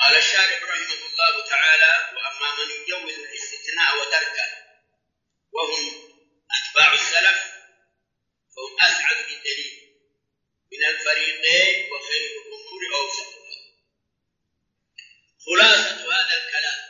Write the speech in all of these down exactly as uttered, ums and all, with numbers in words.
قال الشارح رحمه الله تعالى: وأما من يجوز الاستثناء وتركه وهم أتباع السلف فهم أسعد بالدليل من الفريقين وخير الأمور أوسطها. خلاصة هذا الكلام: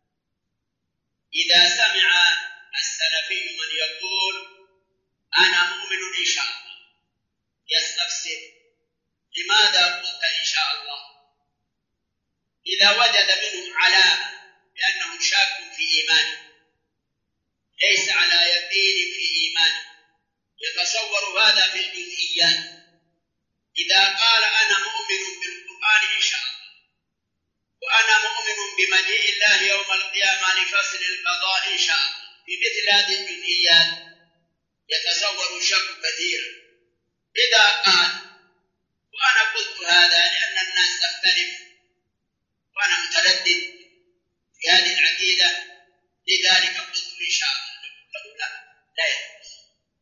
إذا سمع السلفي من يقول أنا مؤمن إن شاء الله يستفسر لماذا قلت إن شاء الله؟ إذا وجد منه علامة بأنه شاك في إيمانه ليس على يقين في إيمانه يتصور هذا في الجزئيات. إذا قال أنا مؤمن بالقرآن إن شاء الله وأنا مؤمن بمجيء الله يوم القيامة لفصل القضاء إن شاء الله في مثل هذه الجزئيات يتصور الشك كثيرا. إذا قال وأنا قلت هذا لأن الناس تختلف وأنا متردد في هذه العقيدة لذلك قلت إن شاء الله، نقول لا لا يجوز،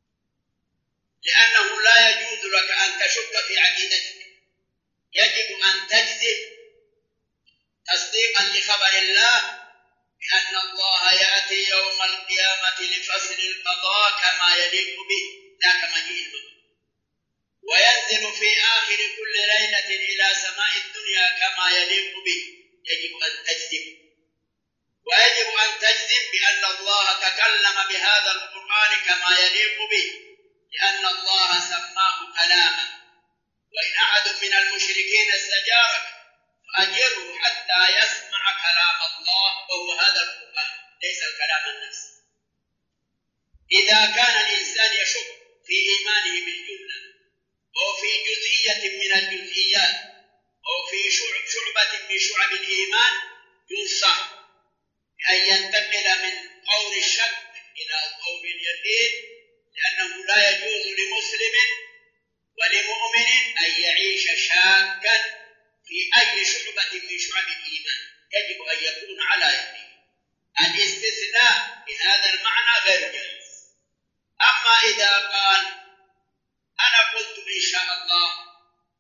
لأنه لا يجوز لك أن تشك في عقيدتك، يجب أن تجزم تصديقا لخبر الله بأن الله يأتي يوم القيامة لفصل القضاء كما يليق به لا كما يجيء الموت، وينزل في آخر كل ليلة إلى سماء الدنيا كما يليق به. يجب أن تجزم، ويجب أن تجزم بأن الله تكلم بهذا القرآن كما يليق به لأن الله سماه كلاما. وإن أحد من المشركين استجارك فأجره حتى يسمع كلام الله وهو هذا القرآن ليس الكلام النفسي. إذا كان الإنسان يشك في إيمانه بالجملة أو في جزئية من الجزئيات أو في شعبة من شعب الإيمان ينصح بأن ينتقل من قول الشك إلى قول اليقين، لأنه لا يجوز لمسلم ولمؤمن أن يعيش شاكا في أي شعبة من شعب الإيمان، يجب أن يكون على يقين. الاستثناء بهذا المعنى غير جائز. أما إذا قال أنا قلت إن شاء الله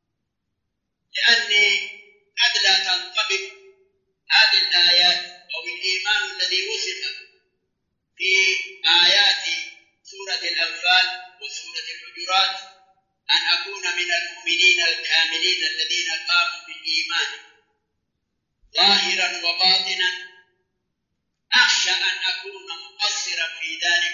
لأني قد لا تنطبق هذه الآيات أو الإيمان الذي وصف في آيات سورة الأنفال وسورة الحجرات أن أكون من المؤمنين الكاملين الذين قاموا بالإيمان ظاهرا وباطنا، أخشى أن أكون مقصرا في ذلك،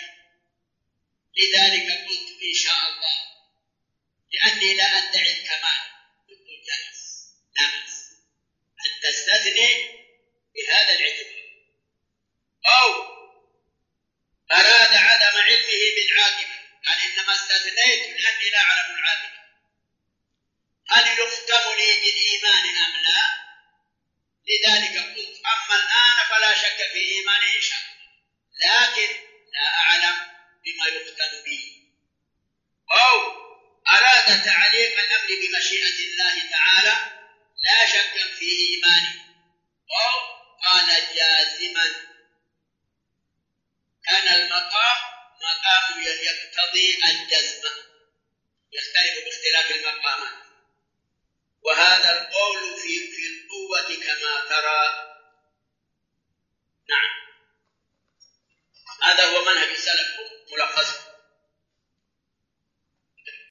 لذلك قلت إن شاء الله لأني لا أدعي الكمال. قلت جائز لا بأس أن تستثني بهذا الاعتبار. أو أراد عدم علمه بالعاقبة قال إنما استثنيت لأني لا أعلم العاقبة، هل يختم لي بالإيمان أم لا؟ لذلك قلت أما الآن فلا شك في إيماني إن شاء الله لكن لا أعلم بما يختم به. أو أراد تعليق الأمر بمشيئة الله تعالى لا شك في إيماني. أو قال جازما كان المقام مقام يقتضي الجزم، يختلف باختلاف المقامات، وهذا القول في في القوة كما ترى. نعم، هذا هو منهج السلف ملخص.